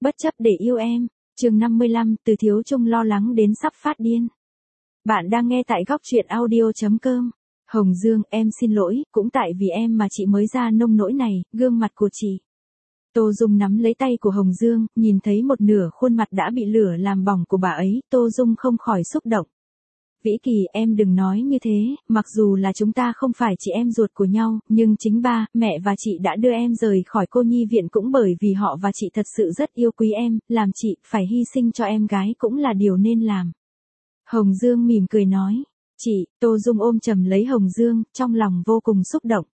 Bất chấp để yêu em, chương 55, Từ Thiếu Chung lo lắng đến sắp phát điên. Bạn đang nghe tại góc truyện audio.com. Hồng Dương, em xin lỗi, cũng tại vì em mà chị mới ra nông nỗi này, gương mặt của chị. Tô Dung nắm lấy tay của Hồng Dương, nhìn thấy một nửa khuôn mặt đã bị lửa làm bỏng của bà ấy, Tô Dung không khỏi xúc động. Vĩ Kỳ, em đừng nói như thế, mặc dù là chúng ta không phải chị em ruột của nhau, nhưng chính ba, mẹ và chị đã đưa em rời khỏi cô nhi viện cũng bởi vì họ và chị thật sự rất yêu quý em, làm chị phải hy sinh cho em gái cũng là điều nên làm. Hồng Dương mỉm cười nói, chị, Tô Dung ôm chầm lấy Hồng Dương, trong lòng vô cùng xúc động.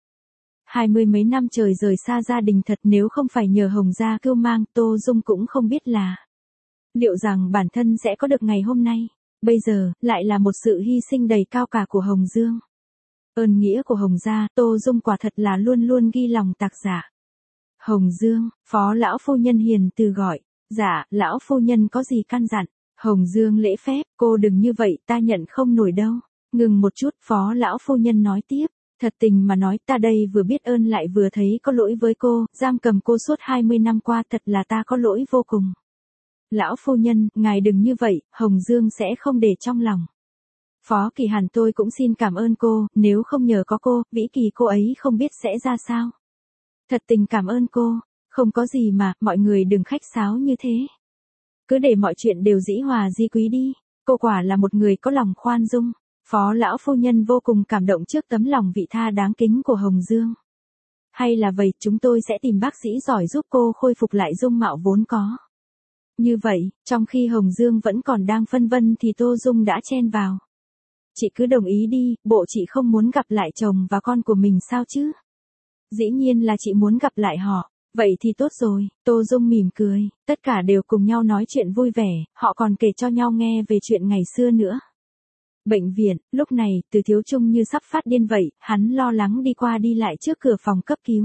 20 mấy năm trời rời xa gia đình thật, nếu không phải nhờ Hồng gia cưu mang, Tô Dung cũng không biết là liệu rằng bản thân sẽ có được ngày hôm nay. Bây giờ, lại là một sự hy sinh đầy cao cả của Hồng Dương. Ơn nghĩa của Hồng gia, Tô Dung quả thật là luôn luôn ghi lòng tạc dạ. Hồng Dương, phó lão phu nhân hiền từ gọi. Dạ, lão phu nhân có gì căn dặn? Hồng Dương lễ phép, cô đừng như vậy, ta nhận không nổi đâu. Ngừng một chút, phó lão phu nhân nói tiếp. Thật tình mà nói, ta đây vừa biết ơn lại vừa thấy có lỗi với cô, giam cầm cô suốt 20 năm qua, thật là ta có lỗi vô cùng. Lão phu nhân, ngài đừng như vậy, Hồng Dương sẽ không để trong lòng. Phó Kỳ Hàn, tôi cũng xin cảm ơn cô, nếu không nhờ có cô, Vĩ Kỳ cô ấy không biết sẽ ra sao. Thật tình cảm ơn cô, không có gì mà, mọi người đừng khách sáo như thế. Cứ để mọi chuyện đều dĩ hòa vi quý đi, cô quả là một người có lòng khoan dung. Phó lão phu nhân vô cùng cảm động trước tấm lòng vị tha đáng kính của Hồng Dương. Hay là vậy, chúng tôi sẽ tìm bác sĩ giỏi giúp cô khôi phục lại dung mạo vốn có. Như vậy, trong khi Hồng Dương vẫn còn đang phân vân thì Tô Dung đã chen vào. Chị cứ đồng ý đi, bộ chị không muốn gặp lại chồng và con của mình sao chứ? Dĩ nhiên là chị muốn gặp lại họ. Vậy thì tốt rồi, Tô Dung mỉm cười, tất cả đều cùng nhau nói chuyện vui vẻ, họ còn kể cho nhau nghe về chuyện ngày xưa nữa. Bệnh viện, lúc này, Từ Thiếu Chung như sắp phát điên vậy, hắn lo lắng đi qua đi lại trước cửa phòng cấp cứu.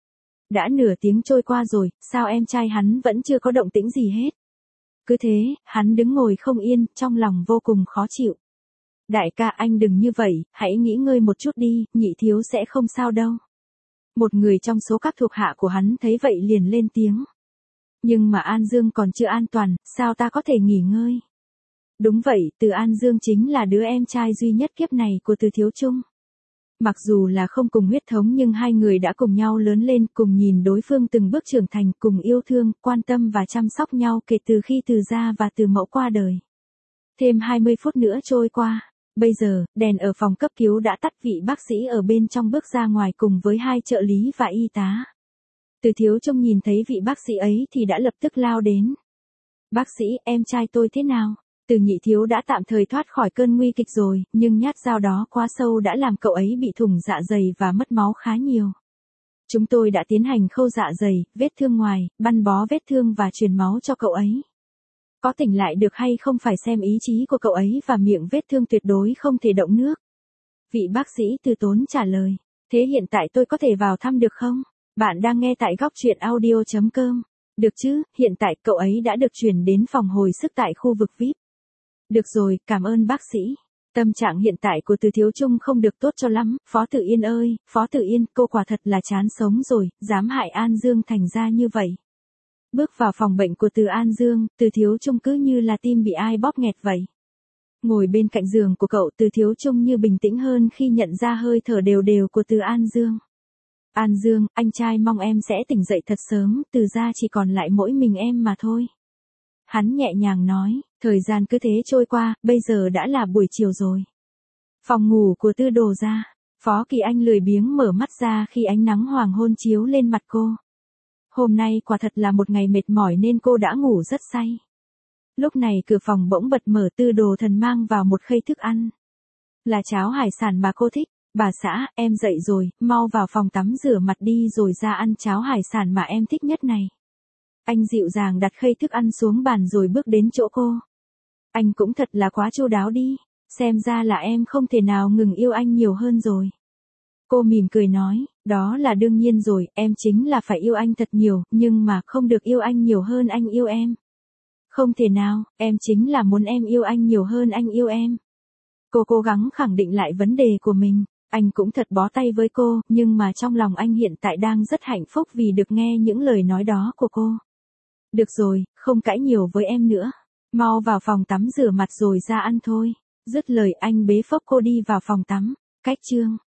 Đã nửa tiếng trôi qua rồi, sao em trai hắn vẫn chưa có động tĩnh gì hết? Cứ thế, hắn đứng ngồi không yên, trong lòng vô cùng khó chịu. Đại ca, anh đừng như vậy, hãy nghỉ ngơi một chút đi, Nhị thiếu sẽ không sao đâu. Một người trong số các thuộc hạ của hắn thấy vậy liền lên tiếng. Nhưng mà An Dương còn chưa an toàn, sao ta có thể nghỉ ngơi? Đúng vậy, Từ An Dương chính là đứa em trai duy nhất kiếp này của Từ Thiếu Chung. Mặc dù là không cùng huyết thống nhưng hai người đã cùng nhau lớn lên, cùng nhìn đối phương từng bước trưởng thành, cùng yêu thương, quan tâm và chăm sóc nhau kể từ khi Từ gia và Từ mẫu qua đời. Thêm 20 phút nữa trôi qua. Bây giờ, đèn ở phòng cấp cứu đã tắt, vị bác sĩ ở bên trong bước ra ngoài cùng với hai trợ lý và y tá. Từ Thiếu Chung nhìn thấy vị bác sĩ ấy thì đã lập tức lao đến. Bác sĩ, em trai tôi thế nào? Từ Nhị thiếu đã tạm thời thoát khỏi cơn nguy kịch rồi, nhưng nhát dao đó quá sâu đã làm cậu ấy bị thủng dạ dày và mất máu khá nhiều. Chúng tôi đã tiến hành khâu dạ dày, vết thương ngoài, băng bó vết thương và truyền máu cho cậu ấy. Có tỉnh lại được hay không phải xem ý chí của cậu ấy và miệng vết thương tuyệt đối không thể động nước. Vị bác sĩ từ tốn trả lời. Thế hiện tại tôi có thể vào thăm được không? Bạn đang nghe tại góc truyện audio.com. Được chứ, hiện tại cậu ấy đã được chuyển đến phòng hồi sức tại khu vực VIP. Được rồi, cảm ơn bác sĩ. Tâm trạng hiện tại của Từ Thiếu Chung không được tốt cho lắm. Phó Tử Yên ơi, Phó Tử Yên, cô quả thật là chán sống rồi, dám hại An Dương thành ra như vậy. Bước vào phòng bệnh của Từ An Dương, Từ Thiếu Chung cứ như là tim bị ai bóp nghẹt vậy. Ngồi bên cạnh giường của cậu, Từ Thiếu Chung như bình tĩnh hơn khi nhận ra hơi thở đều đều của Từ An Dương. An Dương, anh trai mong em sẽ tỉnh dậy thật sớm, Từ gia chỉ còn lại mỗi mình em mà thôi. Hắn nhẹ nhàng nói, thời gian cứ thế trôi qua, bây giờ đã là buổi chiều rồi. Phòng ngủ của Tư Đồ gia, Phó Kỳ Anh lười biếng mở mắt ra khi ánh nắng hoàng hôn chiếu lên mặt cô. Hôm nay quả thật là một ngày mệt mỏi nên cô đã ngủ rất say. Lúc này cửa phòng bỗng bật mở, Tư Đồ Thần mang vào một khay thức ăn. Là cháo hải sản mà cô thích. Bà xã, em dậy rồi, mau vào phòng tắm rửa mặt đi rồi ra ăn cháo hải sản mà em thích nhất này. Anh dịu dàng đặt khay thức ăn xuống bàn rồi bước đến chỗ cô. Anh cũng thật là quá chu đáo đi, xem ra là em không thể nào ngừng yêu anh nhiều hơn rồi. Cô mỉm cười nói, đó là đương nhiên rồi, em chính là phải yêu anh thật nhiều, nhưng mà không được yêu anh nhiều hơn anh yêu em. Không thể nào, em chính là muốn em yêu anh nhiều hơn anh yêu em. Cô cố gắng khẳng định lại vấn đề của mình. Anh cũng thật bó tay với cô, nhưng mà trong lòng anh hiện tại đang rất hạnh phúc vì được nghe những lời nói đó của cô. Được rồi, không cãi nhiều với em nữa. Mau vào phòng tắm rửa mặt rồi ra ăn thôi. Dứt lời anh bế phốc cô đi vào phòng tắm. Cách chương